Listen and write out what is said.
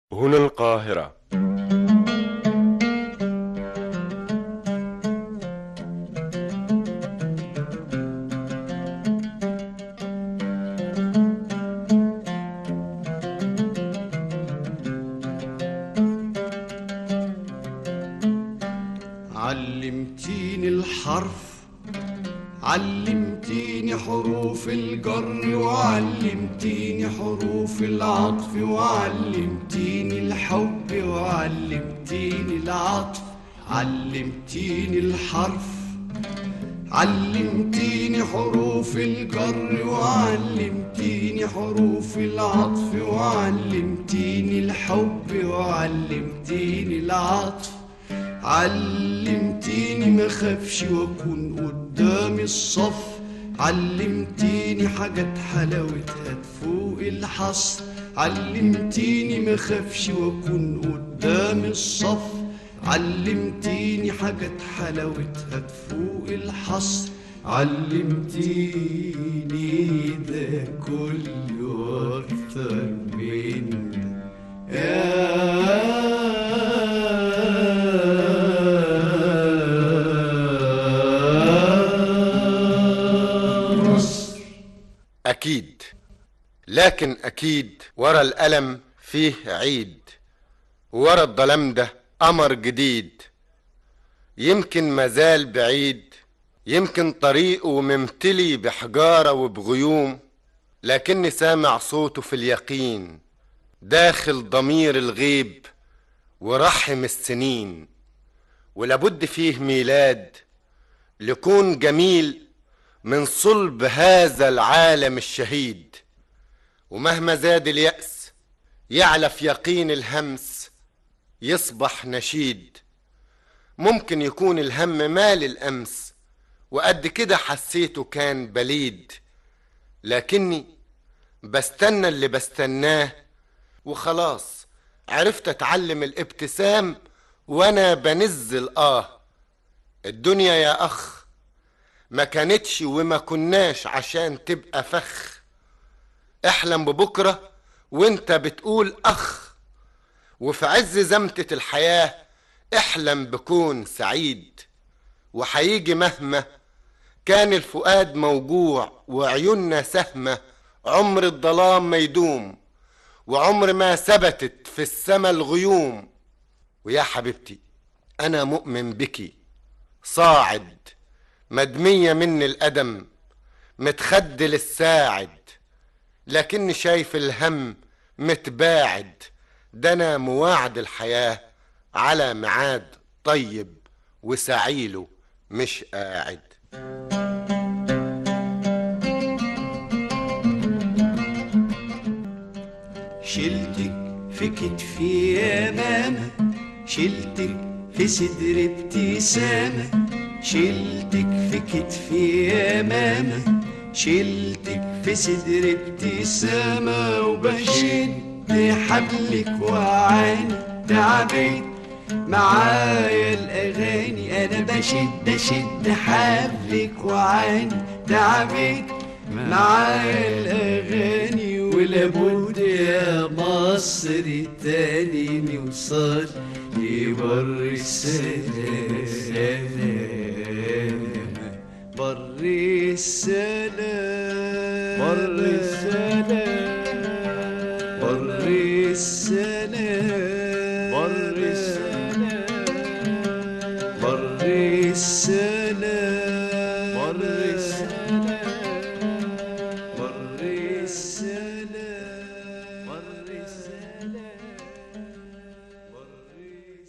هنا القاهرة. علمتيني الحرف، علمتيني حروف الجر، وعلمتيني حروف العطف، وعلمتيني الحب، وعلمتيني العطف. علمتيني الحرف، علمتيني حروف الجر، وعلمتيني حروف العطف، وعلمتيني الحب، وعلمتيني العطف. علمتيني ما خافش واكون قدام الصف، علمتيني حاجات حلاوتها تفوق الحصر. علمتيني ما خافش واكون قدام الصف، علمتيني حاجات حلاوتها تفوق الحصر. علمتيني ده كله واكتر من يا أكيد، لكن أكيد ورا الألم فيه عيد، ورا الظلام ده قمر جديد. يمكن مازال بعيد، يمكن طريقه ممتلي بحجارة وبغيوم، لكني سامع صوته في اليقين داخل ضمير الغيب ورحم السنين. ولابد فيه ميلاد لكون جميل من صلب هذا العالم الشهيد. ومهما زاد اليأس يعلى في يقين الهمس يصبح نشيد. ممكن يكون الهم مال الأمس وقد كده حسيته كان بليد، لكني بستنى اللي بستناه وخلاص عرفت اتعلم الابتسام وانا بنزل الدنيا يا اخ ما كانتش وما كناش عشان تبقى فخ. احلم ببكرة وانت بتقول اخ، وفي عز زمتة الحياة احلم بكون سعيد. وحيجي مهما كان الفؤاد موجوع وعيوننا سهمة، عمر الظلام ما يدوم وعمر ما ثبتت في السما الغيوم. ويا حبيبتي انا مؤمن بكي صاعد، مدمية مني القدم متخدل الساعد، لكني شايف الهم متباعد. ده انا مواعد الحياة على ميعاد طيب وسعيله مش قاعد. شلتك في كتفي يا ماما، شلتك في صدري ابتسامة، شلتك في كتفي يا ماما، شلتك في صدري ابتسامة. وبشد حبلك وعاني تعبت معايا الأغاني، أنا بشد حبلك وعاني تعبت معايا الأغاني. ولابد يا مصر تاني نوصل لبر السلام، بر السلام، بر السلام، بر السلام، بر السلام، بر السلام.